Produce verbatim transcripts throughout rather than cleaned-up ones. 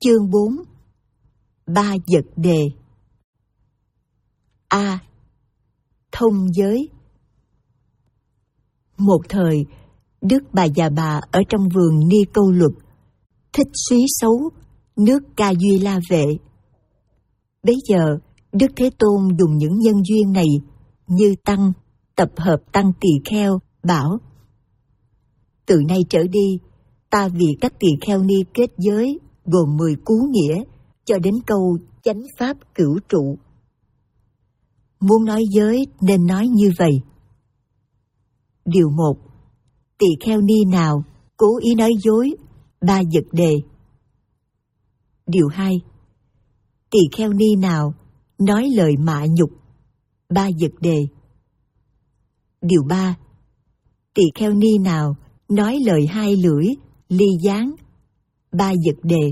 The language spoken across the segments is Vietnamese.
Chương bốn. Ba vật đề. A. Thông giới. Một thời, Đức Bà Già Bà ở trong vườn Ni Câu Luật, thích xúy xấu nước Ca Duy La Vệ. Bấy giờ, Đức Thế Tôn dùng những nhân duyên này như tăng, tập hợp tăng tỳ kheo, bảo: từ nay trở đi, ta vì các tỳ kheo ni kết giới gồm mười cú nghĩa cho đến câu chánh pháp cửu trụ. Muốn nói giới nên nói như vậy. Điều một. Tỳ kheo ni nào cố ý nói dối, ba vật đề. Điều hai. Tỳ kheo ni nào nói lời mạ nhục, ba vật đề. Điều ba. Tỳ kheo ni nào nói lời hai lưỡi, ly gián, ba vật đề.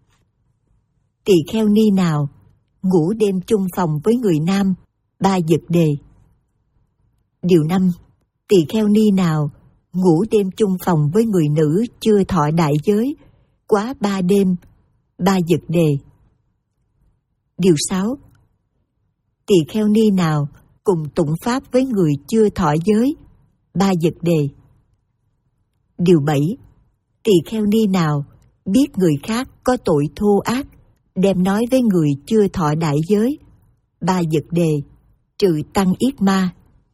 Tỳ kheo ni nào ngủ đêm chung phòng với người nam, ba vật đề. Điều năm. Tỳ kheo ni nào ngủ đêm chung phòng với người nữ chưa thọ đại giới quá ba đêm, ba vật đề. Điều sáu. Tỳ kheo ni nào cùng tụng pháp với người chưa thọ giới, ba vật đề. Điều bảy. Tỳ kheo ni nào biết người khác có tội thô ác, đem nói với người chưa thọ đại giới, ba vật đề, trừ tăng yết ma.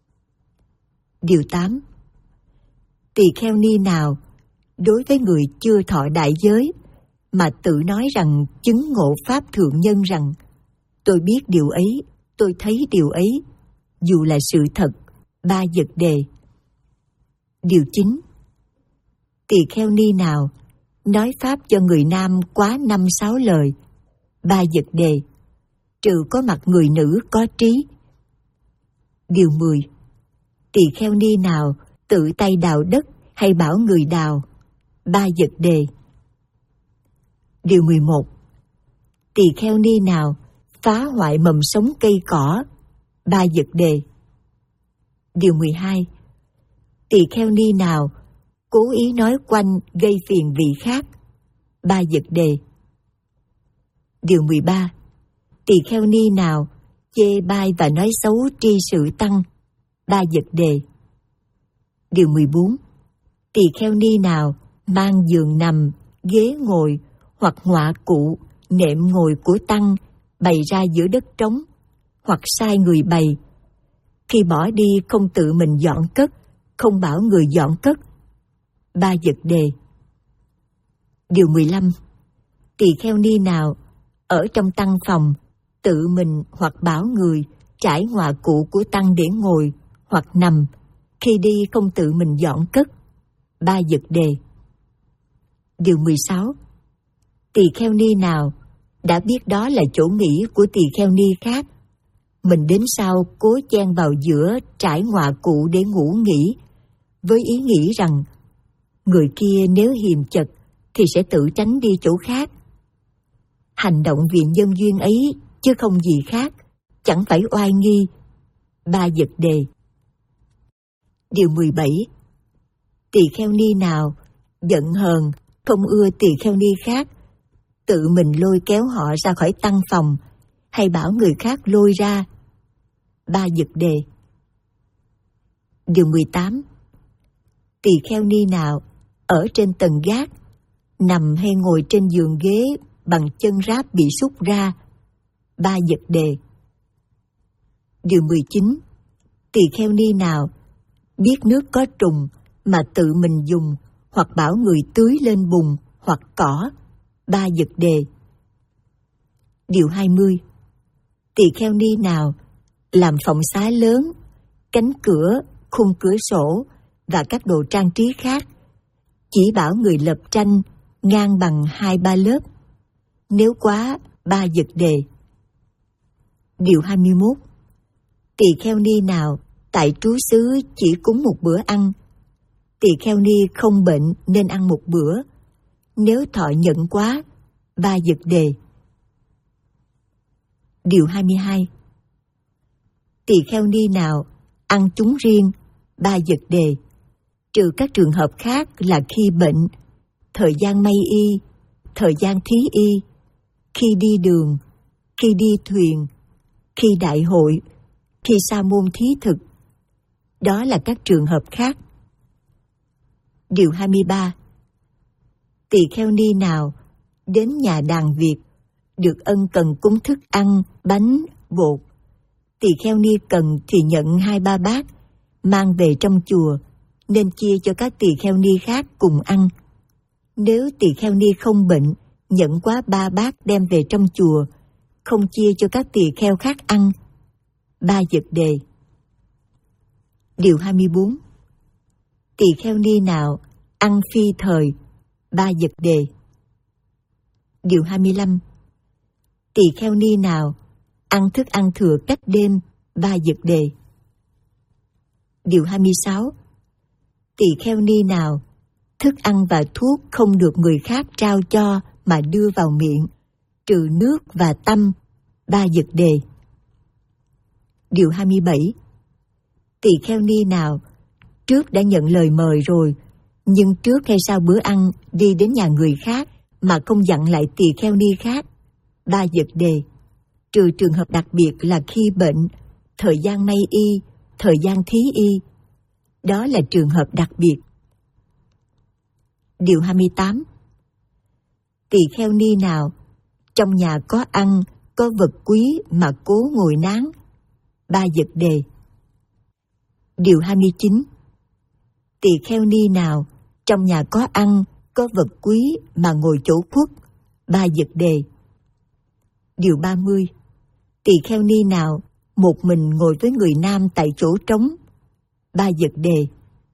Điều tám. Tỳ kheo ni nào đối với người chưa thọ đại giới mà tự nói rằng chứng ngộ pháp thượng nhân rằng tôi biết điều ấy, tôi thấy điều ấy, dù là sự thật, ba vật đề. Điều chín. Tỳ kheo ni nào nói pháp cho người nam quá năm sáu lời, ba vật đề, trừ có mặt người nữ có trí. Điều mười. Tỳ kheo ni nào tự tay đào đất hay bảo người đào, ba vật đề. Điều mười một. Tỳ kheo ni nào phá hoại mầm sống cây cỏ, ba vật đề. Điều mười hai. Tỳ kheo ni nào cố ý nói quanh gây phiền vị khác, ba vật đề. Điều mười ba. Tỳ kheo ni nào chê bai và nói xấu tri sự tăng, ba vật đề. Điều mười bốn. Tỳ kheo ni nào mang giường nằm, ghế ngồi hoặc ngọa cụ, nệm ngồi của tăng bày ra giữa đất trống, hoặc sai người bày. Khi bỏ đi không tự mình dọn cất, không bảo người dọn cất, ba vật đề. Điều mười lăm. Tỳ kheo ni nào ở trong tăng phòng tự mình hoặc bảo người trải ngọa cụ của tăng để ngồi hoặc nằm, khi đi không tự mình dọn cất, ba vật đề. Điều mười sáu. Tỳ kheo ni nào đã biết đó là chỗ nghỉ của tỳ kheo ni khác, mình đến sau cố chen vào giữa trải ngọa cụ để ngủ nghỉ, với ý nghĩ rằng người kia nếu hiềm chật thì sẽ tự tránh đi chỗ khác. Hành động vì nhân duyên ấy chứ không gì khác, chẳng phải oai nghi, ba vật đề. Điều mười bảy. Tỳ kheo ni nào giận hờn, không ưa tỳ kheo ni khác, tự mình lôi kéo họ ra khỏi tăng phòng, hay bảo người khác lôi ra, ba vật đề. Điều mười tám. Tỳ kheo ni nào ở trên tầng gác, nằm hay ngồi trên giường ghế bằng chân ráp bị xúc ra, ba vật đề. Điều mười chín. Tỳ kheo ni nào biết nước có trùng mà tự mình dùng, hoặc bảo người tưới lên bùn hoặc cỏ, ba vật đề. Điều hai mươi. Tỳ kheo ni nào làm phòng xá lớn, cánh cửa, khung cửa sổ và các đồ trang trí khác, chỉ bảo người lập tranh ngang bằng hai ba lớp, nếu quá, ba vật đề. Điều hai mươi mốt. Tỳ kheo ni nào tại trú xứ chỉ cúng một bữa ăn, tỳ kheo ni không bệnh nên ăn một bữa, nếu thọ nhận quá, ba vật đề. Điều hai mươi hai. Tỳ kheo ni nào ăn chúng riêng, ba vật đề, trừ các trường hợp khác là khi bệnh, thời gian may y, thời gian thí y, khi đi đường, khi đi thuyền, khi đại hội, khi sa môn thí thực. Đó là các trường hợp khác. Điều hai mươi ba. Tỳ kheo ni nào đến nhà đàn Việt được ân cần cúng thức ăn, bánh, bột, tỳ kheo ni cần thì nhận hai ba bát, mang về trong chùa, nên chia cho các tỳ kheo ni khác cùng ăn. Nếu tỳ kheo ni không bệnh, nhận quá ba bát đem về trong chùa, không chia cho các tỳ kheo khác ăn. Ba Dật Đề. Điều hai mươi bốn. Tỳ kheo ni nào ăn phi thời. Ba Dật Đề. Điều hai mươi lăm. Tỳ kheo ni nào ăn thức ăn thừa cách đêm. Ba Dật Đề. Điều hai mươi sáu. Tỳ kheo ni nào thức ăn và thuốc không được người khác trao cho mà đưa vào miệng, trừ nước và tăm. Ba Dật Đề. Điều hai mươi bảy. Tỳ kheo ni nào trước đã nhận lời mời rồi, nhưng trước hay sau bữa ăn đi đến nhà người khác mà không dặn lại tỳ kheo ni khác. Ba Dật Đề. Trừ trường hợp đặc biệt là khi bệnh, thời gian may y, thời gian thí y. Đó là trường hợp đặc biệt. Điều hai mươi tám. Tỳ kheo ni nào trong nhà có ăn, có vật quý mà cố ngồi nán. Ba Dật Đề. Điều hai mươi chín. Tỳ kheo ni nào trong nhà có ăn, có vật quý mà ngồi chỗ khuất. Ba Dật Đề. Điều ba mươi. Tỳ kheo ni nào một mình ngồi với người nam tại chỗ trống. Ba Dật Đề.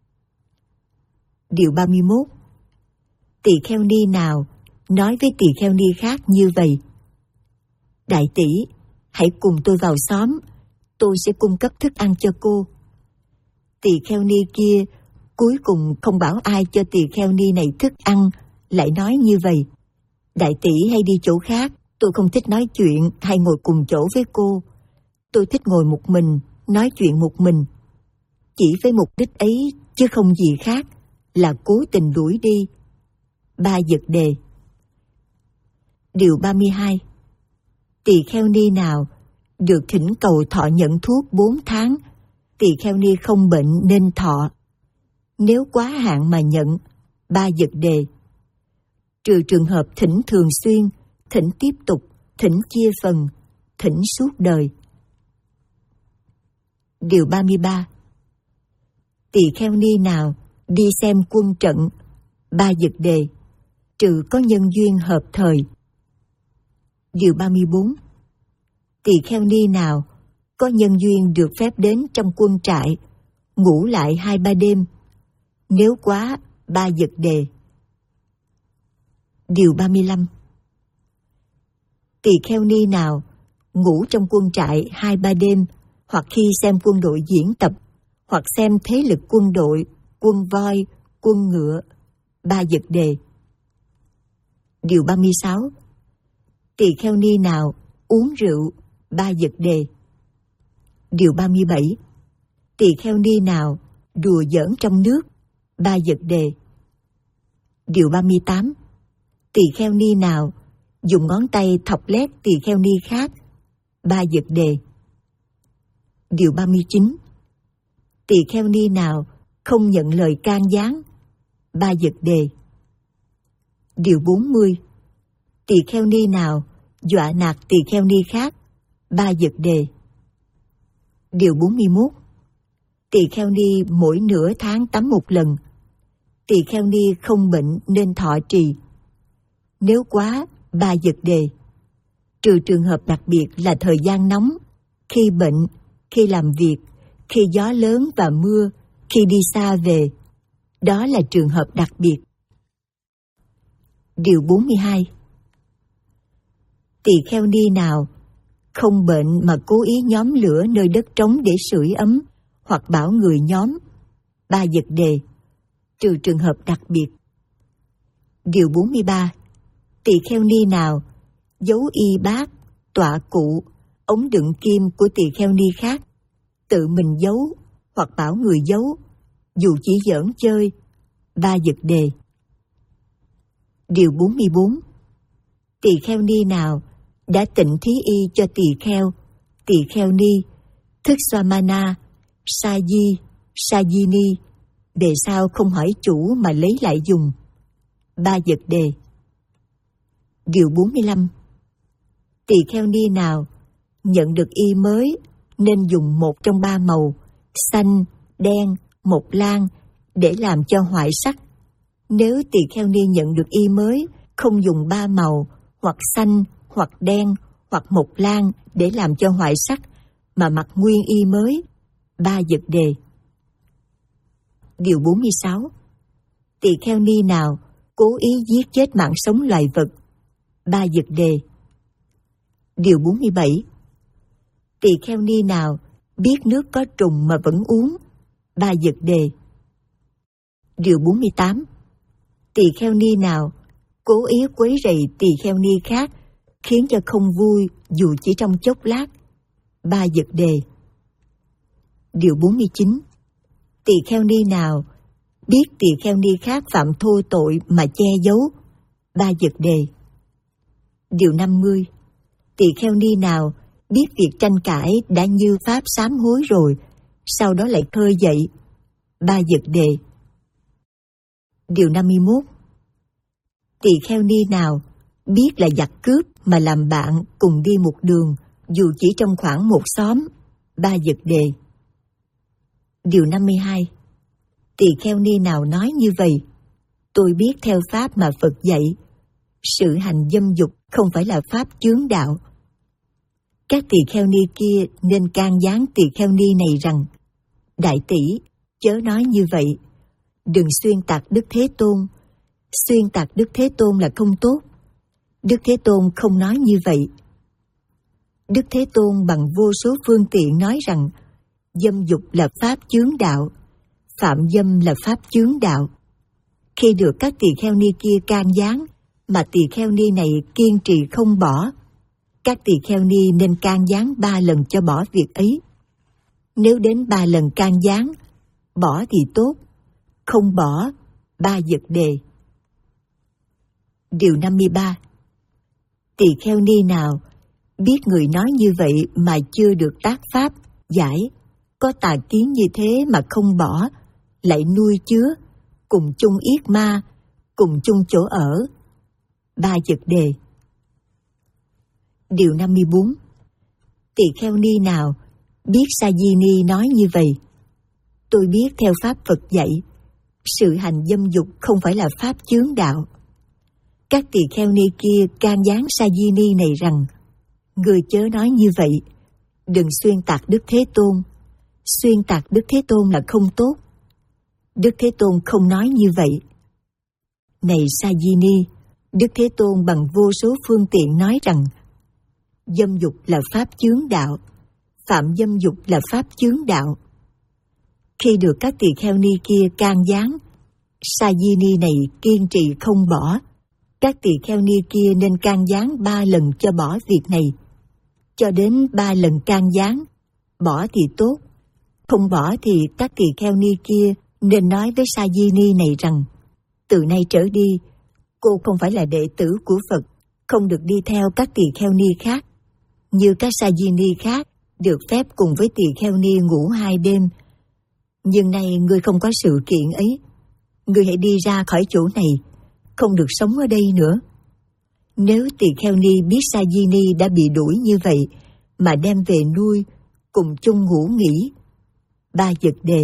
Điều ba mươi mốt. Tỳ kheo ni nào nói với tỳ kheo ni khác như vậy: Đại tỷ, hãy cùng tôi vào xóm, tôi sẽ cung cấp thức ăn cho cô. Tỳ kheo ni kia cuối cùng không bảo ai cho tỳ kheo ni này thức ăn, lại nói như vậy: Đại tỷ hay đi chỗ khác, tôi không thích nói chuyện hay ngồi cùng chỗ với cô. Tôi thích ngồi một mình, nói chuyện một mình. Chỉ với mục đích ấy chứ không gì khác, là cố tình đuổi đi. Ba Dật Đề. Điều ba mươi hai. Tỳ kheo ni nào được thỉnh cầu thọ nhận thuốc bốn tháng, tỳ kheo ni không bệnh nên thọ. Nếu quá hạn mà nhận. Ba Dật Đề. Trừ trường hợp thỉnh thường xuyên, thỉnh tiếp tục, thỉnh chia phần, thỉnh suốt đời. Điều ba mươi ba. Tỳ kheo ni nào đi xem quân trận. Ba Dật Đề. Trừ có nhân duyên hợp thời. Điều ba mươi bốn. Tỳ kheo ni nào có nhân duyên được phép đến trong quân trại, ngủ lại hai ba đêm. Nếu quá, ba Dật Đề. Điều ba mươi lăm. Tỳ kheo ni nào ngủ trong quân trại hai ba đêm, hoặc khi xem quân đội diễn tập, hoặc xem thế lực quân đội, quân voi, quân ngựa. Ba Dật Đề. Điều ba mươi sáu. Tỳ kheo ni nào uống rượu. Ba Dật Đề. Điều ba mươi bảy. Tỳ kheo ni nào đùa giỡn trong nước. Ba Dật Đề. Điều ba mươi tám. Tỳ kheo ni nào dùng ngón tay thọc lét tỳ kheo ni khác. Ba Dật Đề. Điều ba mươi chín. Tỳ kheo ni nào không nhận lời can gián. Ba Dật Đề. Điều bốn mươi. Tỳ kheo ni nào dọa nạt tỳ kheo ni khác. Ba Dật Đề. Điều bốn mươi mốt. Tỳ kheo ni mỗi nửa tháng tắm một lần. Tỳ kheo ni không bệnh nên thọ trì. Nếu quá, ba Dật Đề. Trừ trường hợp đặc biệt là thời gian nóng, khi bệnh, khi làm việc, khi gió lớn và mưa, khi đi xa về. Đó là trường hợp đặc biệt. Điều bốn mươi hai. Tỳ kheo ni nào không bệnh mà cố ý nhóm lửa nơi đất trống để sưởi ấm, hoặc bảo người nhóm. Ba Dật Đề. Trừ trường hợp đặc biệt. Điều bốn mươi ba. Tỳ kheo ni nào giấu y bát, tọa cụ, ống đựng kim của tỳ kheo ni khác, tự mình giấu hoặc bảo người giấu, dù chỉ giỡn chơi. Ba Dật Đề. Điều bốn mươi bốn. Tỳ kheo ni nào đã tịnh thí y cho tỳ kheo, tỳ kheo ni, thức Swamana, Saji, Sajini, về sau không hỏi chủ mà lấy lại dùng. Ba vật đề. Điều bốn mươi lăm. Tỳ kheo ni nào nhận được y mới nên dùng một trong ba màu, xanh, đen, mộc lan, để làm cho hoại sắc. Nếu tỳ kheo ni nhận được y mới không dùng ba màu, hoặc xanh, hoặc đen, hoặc mộc lan để làm cho hoại sắc, mà mặc nguyên y mới, ba vật đề. Điều bốn mươi sáu. Tỳ kheo ni nào cố ý giết chết mạng sống loài vật, ba vật đề. Điều bốn mươi bảy. Tỳ kheo ni nào biết nước có trùng mà vẫn uống, ba vật đề. Điều bốn mươi tám. Tỳ kheo ni nào cố ý quấy rầy tỳ kheo ni khác, khiến cho không vui dù chỉ trong chốc lát, ba vật đề. Điều bốn mươi chín. Tỳ kheo ni nào biết tỳ kheo ni khác phạm thô tội mà che giấu, ba vật đề. Điều năm mươi. Tỳ kheo ni nào biết việc tranh cãi đã như pháp sám hối rồi, sau đó lại khơi dậy, ba vật đề. Điều năm mươi mốt. Tỳ kheo ni nào biết là giặc cướp mà làm bạn cùng đi một đường, dù chỉ trong khoảng một xóm, ba vật đề. Điều năm mươi hai. Tỳ kheo ni nào nói như vậy: tôi biết theo pháp mà Phật dạy, sự hành dâm dục không phải là pháp chướng đạo. Các tỳ kheo ni kia nên can gián tỳ kheo ni này rằng: đại tỷ, chớ nói như vậy, đừng xuyên tạc Đức Thế Tôn. Xuyên tạc Đức Thế Tôn là không tốt. Đức Thế Tôn không nói như vậy. Đức Thế Tôn bằng vô số phương tiện nói rằng dâm dục là pháp chướng đạo, phạm dâm là pháp chướng đạo. Khi được các tỳ kheo ni kia can gián mà tỳ kheo ni này kiên trì không bỏ, các tỳ kheo ni nên can gián ba lần cho bỏ việc ấy. Nếu đến ba lần can gián, bỏ thì tốt, không bỏ, ba vật đề. Điều năm mươi ba. Tỳ kheo ni nào biết người nói như vậy mà chưa được tác pháp, giải, có tà kiến như thế mà không bỏ, lại nuôi chứa, cùng chung yết ma, cùng chung chỗ ở, ba vật đề. Điều năm mươi bốn. Tỳ kheo ni nào biết Sajini nói như vậy: tôi biết theo pháp Phật dạy, sự hành dâm dục không phải là pháp chướng đạo. Các tỳ kheo ni kia can gián Sajini này rằng: người chớ nói như vậy, đừng xuyên tạc Đức Thế Tôn. Xuyên tạc Đức Thế Tôn là không tốt. Đức Thế Tôn không nói như vậy. Này Sajini, Đức Thế Tôn bằng vô số phương tiện nói rằng dâm dục là pháp chướng đạo, phạm dâm dục là pháp chướng đạo. Khi được các tỳ kheo ni kia can gián, Sajini này kiên trì không bỏ, các tỳ kheo ni kia nên can gián ba lần cho bỏ việc này. Cho đến ba lần can gián, bỏ thì tốt, không bỏ thì các tỳ kheo ni kia nên nói với Sajini này rằng: từ nay trở đi, cô không phải là đệ tử của Phật, không được đi theo các tỳ kheo ni khác. Như các Sajini khác được phép cùng với tỳ kheo ni ngủ hai đêm, nhưng nay ngươi không có sự kiện ấy. Ngươi hãy đi ra khỏi chỗ này, không được sống ở đây nữa. Nếu tỳ kheo ni biết Sajini đã bị đuổi như vậy mà đem về nuôi, cùng chung ngủ nghỉ, ba vật đề.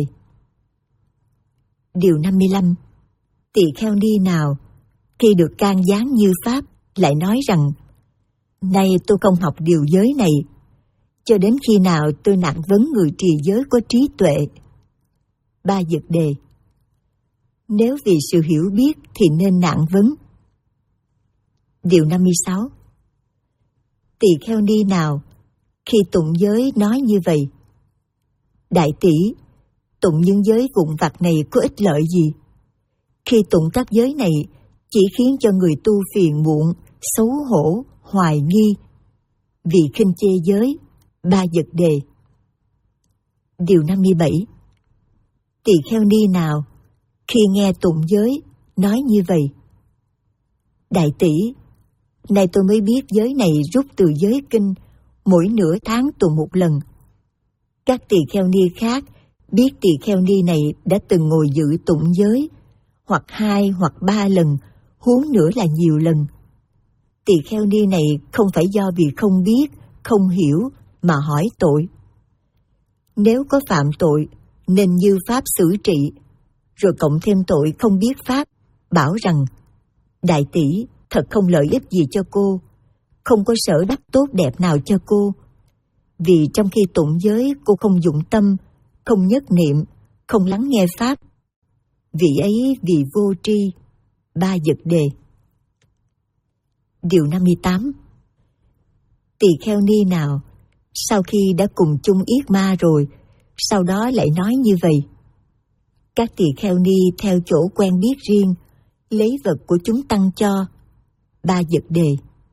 Điều năm mươi lăm. Tỳ kheo ni nào khi được can gián như pháp lại nói rằng: nay tôi không học điều giới này, cho đến khi nào tôi nặng vấn người trì giới có trí tuệ, ba vật đề. Nếu vì sự hiểu biết thì nên nặng vấn. Điều năm mươi sáu. Tỳ kheo ni nào khi tụng giới nói như vậy: đại tỷ, tụng những giới vụn vặt này có ích lợi gì? Khi tụng các giới này chỉ khiến cho người tu phiền muộn, xấu hổ, hoài nghi, vì khinh chê giới, ba vật đề. Điều năm mươi bảy. Tỳ kheo ni nào khi nghe tụng giới nói như vậy: đại tỷ, Nay tôi mới biết giới này rút từ giới kinh, mỗi nửa tháng tụng một lần. Các tỳ kheo ni khác biết tỳ kheo ni này đã từng ngồi dự tụng giới, hoặc hai hoặc ba lần, huống nữa là nhiều lần. Tỳ kheo ni này không phải do vì không biết, không hiểu mà hỏi tội. Nếu có phạm tội, nên như pháp xử trị, rồi cộng thêm tội không biết pháp, bảo rằng đại tỷ thật không lợi ích gì cho cô, không có sở đắc tốt đẹp nào cho cô. Vì trong khi tụng giới cô không dụng tâm, không nhất niệm, không lắng nghe pháp. Vị ấy vì vô tri. Ba Dật Đề. Điều năm mươi tám. Tỳ kheo ni nào sau khi đã cùng chung yết ma rồi, sau đó lại nói như vậy? Các tỳ kheo ni theo chỗ quen biết riêng, lấy vật của chúng tăng cho. Ba Dật Đề.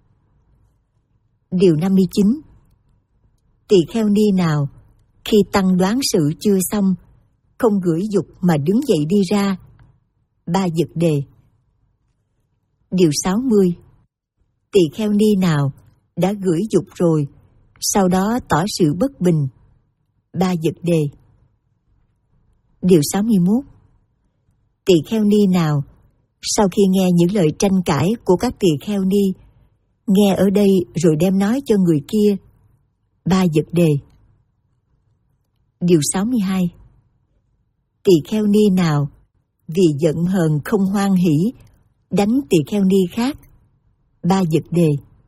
Điều năm mươi chín. Tỳ kheo ni nào khi tăng đoán sự chưa xong, không gửi dục mà đứng dậy đi ra. Ba Dật Đề. Điều sáu mươi. Tỳ kheo ni nào đã gửi dục rồi, sau đó tỏ sự bất bình. Ba Dật Đề. Điều sáu mươi mốt. Tỳ kheo ni nào sau khi nghe những lời tranh cãi của các tỳ kheo ni, nghe ở đây rồi đem nói cho người kia. Ba Dật Đề. Điều sáu mươi hai. Tỳ kheo ni nào vì giận hờn không hoan hỷ, đánh tỳ kheo ni khác. Ba Dật Đề.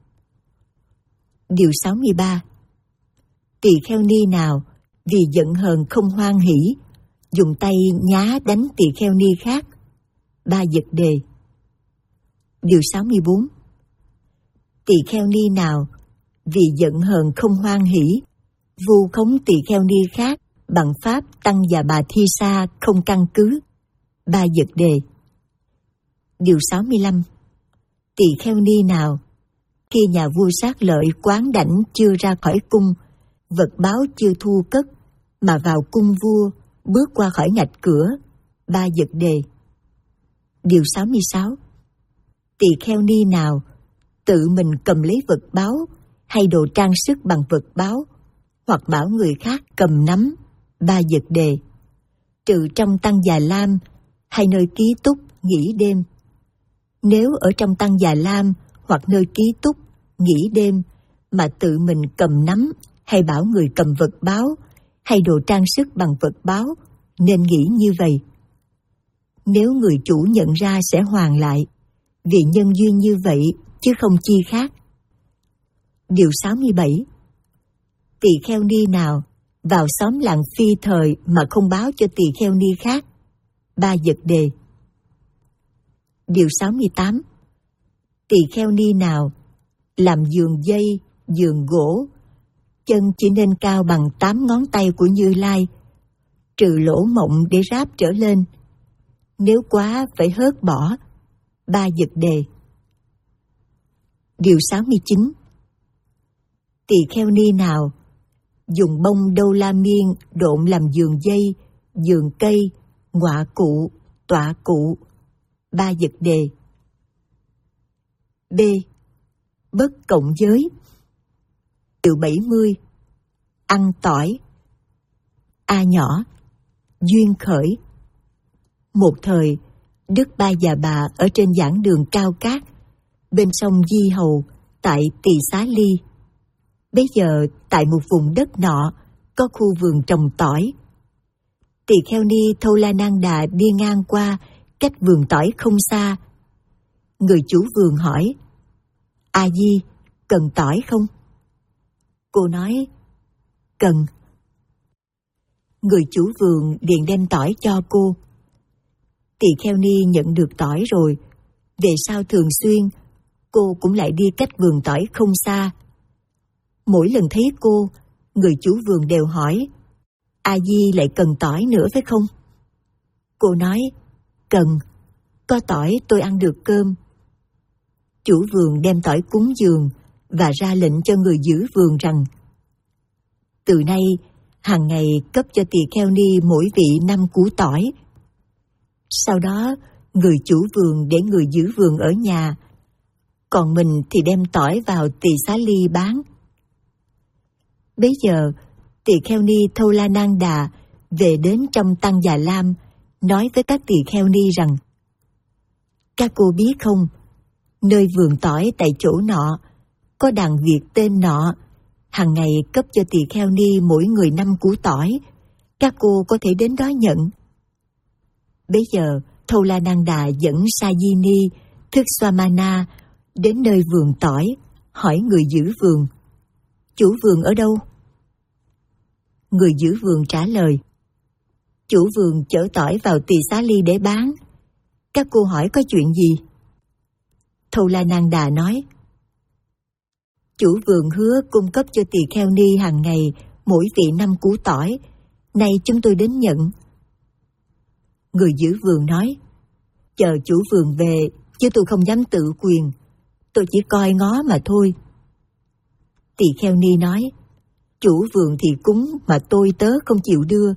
Điều sáu mươi ba. Tỳ kheo ni nào vì giận hờn không hoan hỷ, dùng tay nhá đánh tỳ kheo ni khác. Ba Dật Đề. Điều sáu mươi bốn. Tỳ kheo ni nào vì giận hờn không hoan hỷ, vu khống tỳ kheo ni khác bằng pháp tăng và bà thi sa không căn cứ. Ba Dật Đề. Điều sáu mươi lăm. Tỳ kheo ni nào khi nhà vua sát lợi quán đảnh chưa ra khỏi cung, vật báo chưa thu cất, mà vào cung vua, bước qua khỏi ngạch cửa. Ba Dật Đề. Điều sáu mươi sáu. Tỳ kheo ni nào tự mình cầm lấy vật báo hay đồ trang sức bằng vật báo, hoặc bảo người khác cầm nắm. Ba Dật Đề. Trừ trong tăng Già Lam hay nơi ký túc nghỉ đêm. Nếu ở trong tăng Già Lam hoặc nơi ký túc nghỉ đêm mà tự mình cầm nắm hay bảo người cầm vật báo hay đồ trang sức bằng vật báo, nên nghĩ như vậy. Nếu người chủ nhận ra sẽ hoàn lại, vì nhân duyên như vậy chứ không chi khác. Điều sáu mươi bảy. Tỳ kheo ni nào vào xóm làng phi thời mà không báo cho tỳ kheo ni khác. Ba Dật Đề. Điều sáu mươi tám. Tỳ kheo ni nào làm giường dây, giường gỗ, chân chỉ nên cao bằng tám ngón tay của Như Lai, trừ lỗ mộng để ráp trở lên, nếu quá phải hớt bỏ. Ba Dật Đề. Điều sáu mươi chín. Tỳ kheo ni nào dùng bông đô la miên độn làm giường dây, giường cây, ngọa cụ, tọa cụ. Ba Dật Đề. B. Bất cộng giới. Điều bảy mươi. Ăn tỏi. A nhỏ. Duyên khởi. Một thời, Đức Ba Già Bà ở trên giảng đường Cao Cát, bên sông Di Hầu, tại Tỳ Xá Ly. Bây giờ, tại một vùng đất nọ, có khu vườn trồng tỏi. Tỳ kheo ni Thâu La Nan Đà đi ngang qua, cách vườn tỏi không xa. Người chủ vườn hỏi: A Di, cần tỏi không? Cô nói: cần. Người chủ vườn liền đem tỏi cho cô. Tỳ kheo ni nhận được tỏi rồi, về sau thường xuyên cô cũng lại đi cách vườn tỏi không xa. Mỗi lần thấy cô, người chủ vườn đều hỏi: A Di lại cần tỏi nữa phải không? Cô nói: cần, có tỏi tôi ăn được cơm. Chủ vườn đem tỏi cúng dường và ra lệnh cho người giữ vườn rằng: từ nay hàng ngày cấp cho tỳ kheo ni mỗi vị năm củ tỏi. Sau đó người chủ vườn để người giữ vườn ở nhà, còn mình thì đem tỏi vào tỳ xá ly bán. Bấy giờ, tỳ kheo ni Tholananda về đến trong Tăng Già Lam, nói với các tỳ kheo ni rằng: các cô biết không, nơi vườn tỏi tại chỗ nọ, có đàn Việt tên nọ, hàng ngày cấp cho tỳ kheo ni mỗi người năm củ tỏi, các cô có thể đến đó nhận. Bấy giờ, Tholananda dẫn Sajini, thức Swamana, đến nơi vườn tỏi, hỏi người giữ vườn: chủ vườn ở đâu? Người giữ vườn trả lời: chủ vườn chở tỏi vào tỳ xá ly để bán. Các cô hỏi có chuyện gì? Tholananda nói: chủ vườn hứa cung cấp cho tỳ kheo ni hàng ngày mỗi vị năm củ tỏi, nay chúng tôi đến nhận. Người giữ vườn nói: chờ chủ vườn về, chứ tôi không dám tự quyền, tôi chỉ coi ngó mà thôi. Tỳ kheo ni nói: chủ vườn thì cúng mà tôi tớ không chịu đưa.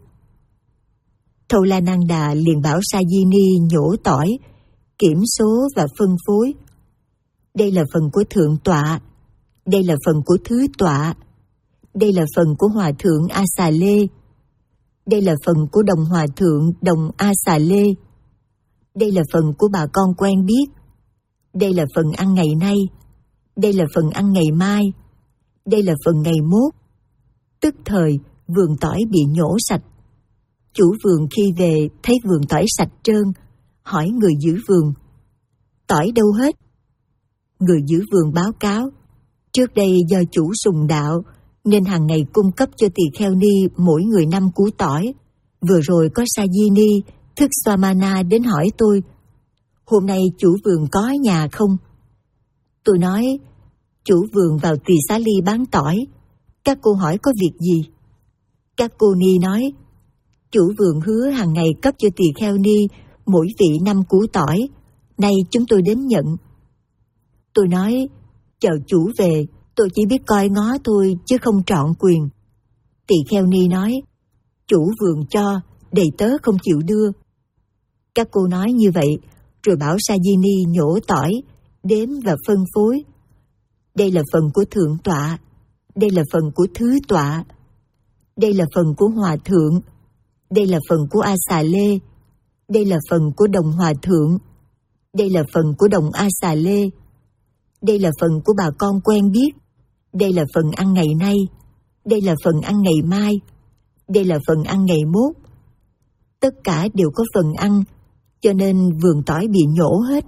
Tholananda liền bảo Sajini nhổ tỏi, kiểm số và phân phối. Đây là phần của thượng tọa, đây là phần của thứ tọa, đây là phần của hòa thượng A Xà Lê, đây là phần của đồng hòa thượng đồng A Xà Lê, đây là phần của bà con quen biết, đây là phần ăn ngày nay, đây là phần ăn ngày mai, đây là phần ngày mốt. Tức thời vườn tỏi bị nhổ sạch. Chủ vườn khi về thấy vườn tỏi sạch trơn, hỏi người giữ vườn: tỏi đâu hết? Người giữ vườn báo cáo: trước đây do chủ sùng đạo nên hàng ngày cung cấp cho tỳ kheo ni mỗi người năm củ tỏi. Vừa rồi có Sajini, thức Swamana đến hỏi tôi: hôm nay chủ vườn có nhà không? Tôi nói: chủ vườn vào tỳ xá ly bán tỏi, các cô hỏi có việc gì? Các cô ni nói: chủ vườn hứa hàng ngày cấp cho tỳ kheo ni mỗi vị năm củ tỏi, nay chúng tôi đến nhận. Tôi nói: chờ chủ về, tôi chỉ biết coi ngó thôi chứ không trọn quyền. Tỳ kheo ni nói: chủ vườn cho, đầy tớ không chịu đưa. Các cô nói như vậy, rồi bảo Sajini nhổ tỏi, đếm và phân phối. Đây là phần của thượng tọa, đây là phần của thứ tọa, đây là phần của hòa thượng, đây là phần của A Xà Lê, đây là phần của đồng hòa thượng, đây là phần của đồng A Xà Lê, đây là phần của bà con quen biết, đây là phần ăn ngày nay, đây là phần ăn ngày mai, đây là phần ăn ngày mốt. Tất cả đều có phần ăn, cho nên vườn tỏi bị nhổ hết.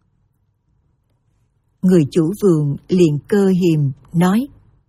Người chủ vườn liền cơ hiềm nói: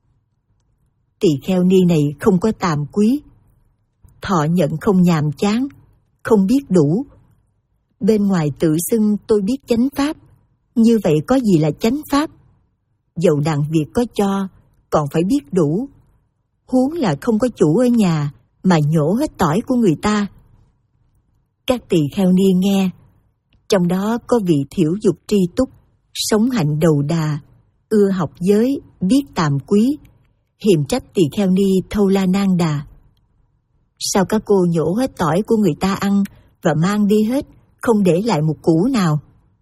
tỳ kheo ni này không có tàm quý, thọ nhận không nhàm chán, không biết đủ. Bên ngoài tự xưng tôi biết chánh pháp, như vậy có gì là chánh pháp? Dầu đàn Việt có cho, còn phải biết đủ. Huống là không có chủ ở nhà mà nhổ hết tỏi của người ta. Các tỳ kheo ni nghe, trong đó có vị thiểu dục tri túc, sống hạnh đầu đà, ưa học giới, biết tàm quý, hiềm trách tỳ kheo ni Tholananda: sao các cô nhổ hết tỏi của người ta ăn và mang đi hết, không để lại một củ nào?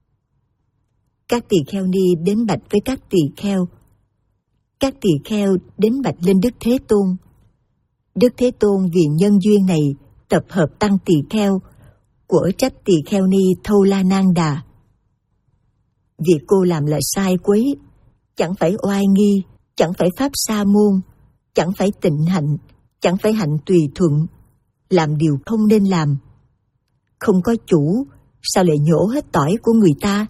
Các tỳ kheo ni đến bạch với các tỳ kheo. Các tỳ kheo đến bạch lên Đức Thế Tôn. Đức Thế Tôn vì nhân duyên này tập hợp tăng tỳ kheo, của trách tỳ kheo ni Tholananda: việc cô làm là sai quấy, chẳng phải oai nghi, chẳng phải pháp sa môn, chẳng phải tịnh hạnh, chẳng phải hạnh tùy thuận, làm điều không nên làm. Không có chủ, sao lại nhổ hết tỏi của người ta?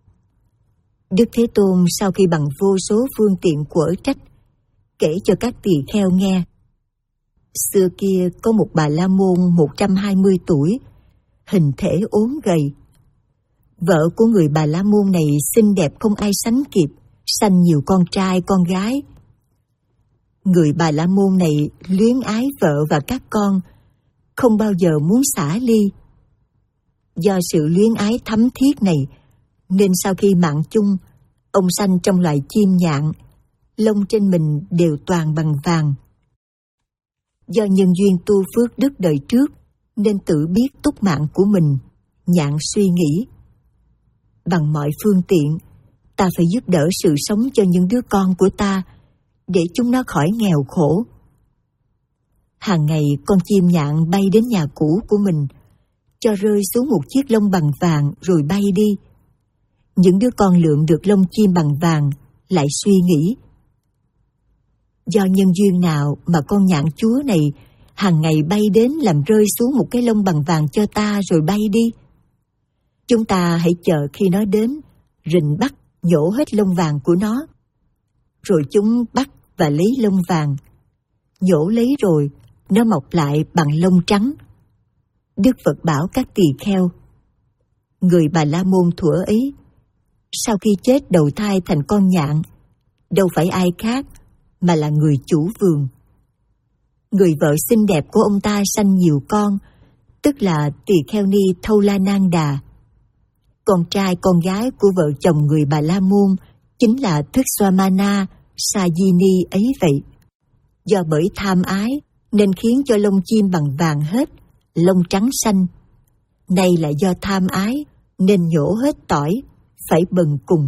Đức Thế Tôn sau khi bằng vô số phương tiện quở trách, kể cho các tỳ kheo nghe. Xưa kia có một bà la môn một trăm hai mươi tuổi, hình thể ốm gầy. Vợ của người bà la môn này xinh đẹp không ai sánh kịp, sanh nhiều con trai con gái. Người bà la môn này luyến ái vợ và các con, không bao giờ muốn xả ly. Do sự luyến ái thấm thiết này, nên sau khi mạng chung, ông sanh trong loài chim nhạn, lông trên mình đều toàn bằng vàng. Do nhân duyên tu phước đức đời trước, nên tự biết túc mạng của mình, nhạn suy nghĩ. Bằng mọi phương tiện, Ta phải giúp đỡ sự sống cho những đứa con của ta, để chúng nó khỏi nghèo khổ. Hàng ngày con chim nhạn bay đến nhà cũ của mình, cho rơi xuống một chiếc lông bằng vàng rồi bay đi. Những đứa con lượm được lông chim bằng vàng lại suy nghĩ: do nhân duyên nào mà con nhạn chúa này hàng ngày bay đến làm rơi xuống một cái lông bằng vàng cho ta rồi bay đi? Chúng ta hãy chờ khi nó đến, rình bắt nhổ hết lông vàng của nó. Rồi chúng bắt và lấy lông vàng. Nhổ lấy rồi, nó mọc lại bằng lông trắng. Đức Phật bảo các tỳ kheo: người Bà La Môn thuở ấy, sau khi chết đầu thai thành con nhạn, đâu phải ai khác mà là người chủ vườn. Người vợ xinh đẹp của ông ta sanh nhiều con, tức là tỳ kheo ni Thâu-la-nang-đà. Con trai con gái của vợ chồng người Bà La Môn chính là Thức Xoa-ma-na, Sa-di-ni ấy vậy. Do bởi tham ái nên khiến cho lông chim bằng vàng hết, lông trắng xanh. Nay là do tham ái nên nhổ hết tỏi, phải bần cùng.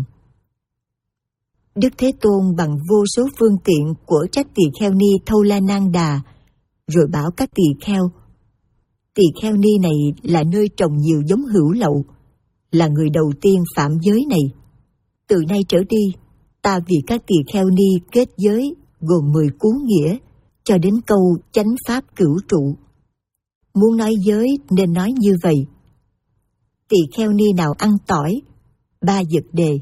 Đức Thế Tôn bằng vô số phương tiện của trách tỳ kheo ni Thâu-la-nang-đà, rồi bảo các tỳ kheo: tỳ kheo ni này là nơi trồng nhiều giống hữu lậu, là người đầu tiên phạm giới này. Từ nay trở đi, ta vì các tỳ kheo ni kết giới gồm mười cú nghĩa, cho đến câu chánh pháp cửu trụ. Muốn nói giới nên nói như vậy: tỳ kheo ni nào ăn tỏi, ba vật đề.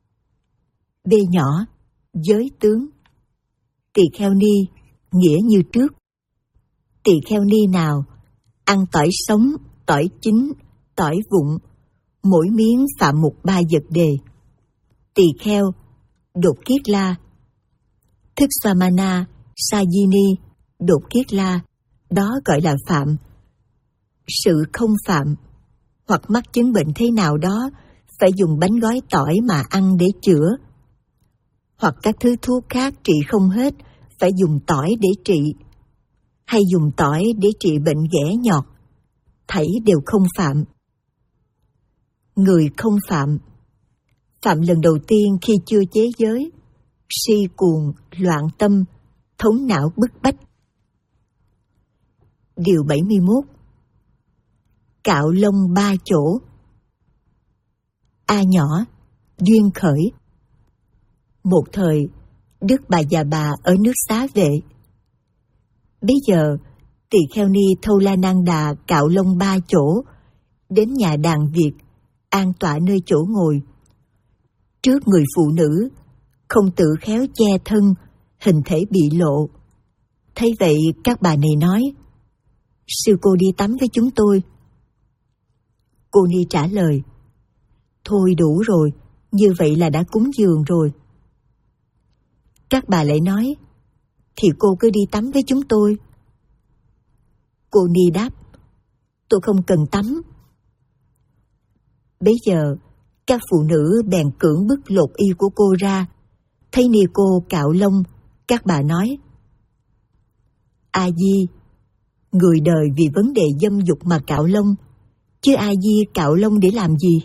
B nhỏ, giới tướng. Tỳ kheo ni nghĩa như trước. Tỳ kheo ni nào ăn tỏi sống, tỏi chín, tỏi vụn, mỗi miếng phạm một ba vật đề. Tỳ kheo đột kiết la. Thức Xoa-ma-na, Sa-di-ni, đột kiết la, đó gọi là phạm. Sự không phạm, hoặc mắc chứng bệnh thế nào đó, phải dùng bánh gói tỏi mà ăn để chữa. Hoặc các thứ thuốc khác trị không hết, phải dùng tỏi để trị. Hay dùng tỏi để trị bệnh ghẻ nhọt, thảy đều không phạm. Người không phạm. Phạm lần đầu tiên khi chưa chế giới, si cuồng, loạn tâm, thống não bức bách. Điều bảy mươi mốt. Cạo lông ba chỗ. A nhỏ, duyên khởi. Một thời, Đức Bà Già Bà ở nước Xá Vệ. Bây giờ, tỳ kheo ni Thâu-la-nang-đà cạo lông ba chỗ, đến nhà đàn Việt, an tọa nơi chỗ ngồi. Trước người phụ nữ, không tự khéo che thân, hình thể bị lộ. Thấy vậy, các bà này nói: sư cô đi tắm với chúng tôi. Cô ni trả lời: thôi đủ rồi, như vậy là đã cúng dường rồi. Các bà lại nói: thì cô cứ đi tắm với chúng tôi. Cô ni đáp: tôi không cần tắm. Bấy giờ, các phụ nữ bèn cưỡng bức lột y của cô ra. Thấy ni cô cạo lông, các bà nói: A Di, người đời vì vấn đề dâm dục mà cạo lông, chứ A Di cạo lông để làm gì?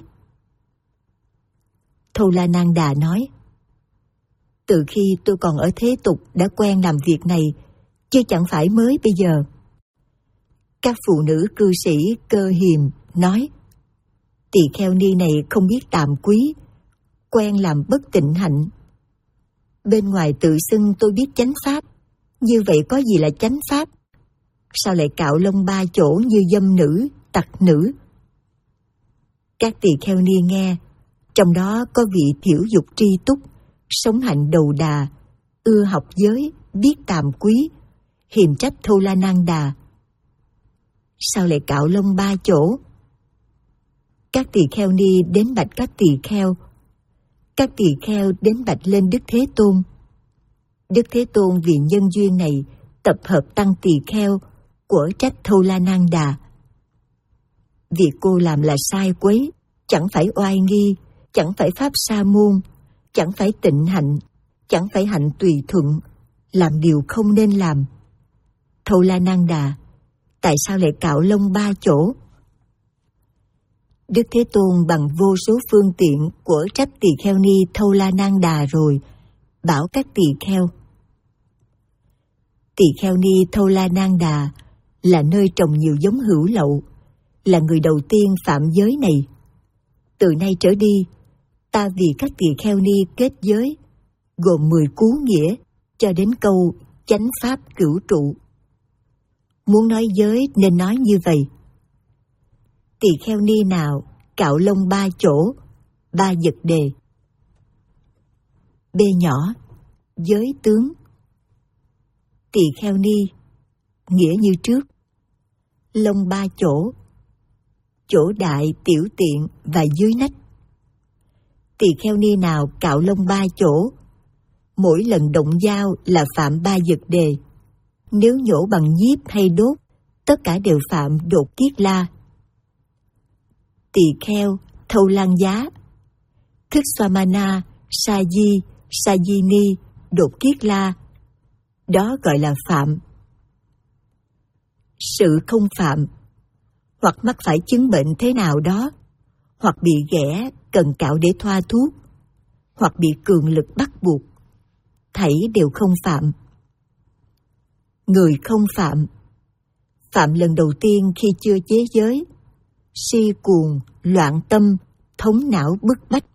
Thâu-la-nang-đà nói: từ khi tôi còn ở thế tục đã quen làm việc này, chứ chẳng phải mới bây giờ. Các phụ nữ cư sĩ Cơ Hiềm nói: tỳ kheo ni này không biết tàm quý, quen làm bất tịnh hạnh. Bên ngoài tự xưng tôi biết chánh pháp, như vậy có gì là chánh pháp? Sao lại cạo lông ba chỗ như dâm nữ, tặc nữ? Các tỳ kheo ni nghe, trong đó có vị thiểu dục tri túc, sống hạnh đầu đà, ưa học giới, biết tàm quý, hiềm trách Thâu-la-nang-đà. Sao lại cạo lông ba chỗ? Các tỳ kheo ni đến bạch các tỳ kheo. Các tỳ kheo đến bạch lên Đức Thế Tôn. Đức Thế Tôn vì nhân duyên này tập hợp tăng tỳ kheo của trách Thâu-la-nang-đà. Việc cô làm là sai quấy, chẳng phải oai nghi, chẳng phải pháp sa môn, chẳng phải tịnh hạnh, chẳng phải hạnh tùy thuận, làm điều không nên làm. Thâu-la-nang-đà, tại sao lại cạo lông ba chỗ? Đức Thế Tôn bằng vô số phương tiện của trách tỳ kheo ni Thâu La Nang Đà rồi, bảo các tỳ kheo. Tỳ kheo ni Thâu La Nang Đà là nơi trồng nhiều giống hữu lậu, là người đầu tiên phạm giới này. Từ nay trở đi, ta vì các tỳ kheo ni kết giới, gồm mười cú nghĩa, cho đến câu chánh pháp cửu trụ. Muốn nói giới nên nói như vậy. Tỳ kheo ni nào cạo lông ba chỗ, ba vật đề. B nhỏ, giới tướng. Tỳ kheo ni, nghĩa như trước. Lông ba chỗ, chỗ đại, tiểu tiện và dưới nách. Tỳ kheo ni nào cạo lông ba chỗ, mỗi lần động dao là phạm ba vật đề. Nếu nhổ bằng nhíp hay đốt, tất cả đều phạm đột kiết la. Tỳ kheo Thâu Lan Giá, thức Swamana, Sa Di, Sa Di Ni, đột kiết la, đó gọi là phạm. Sự không phạm, hoặc mắc phải chứng bệnh thế nào đó, hoặc bị ghẻ cần cạo để thoa thuốc, hoặc bị cường lực bắt buộc, thảy đều không phạm. Người không phạm, phạm lần đầu tiên khi chưa chế giới, si cuồng, loạn tâm, thống não bức bách,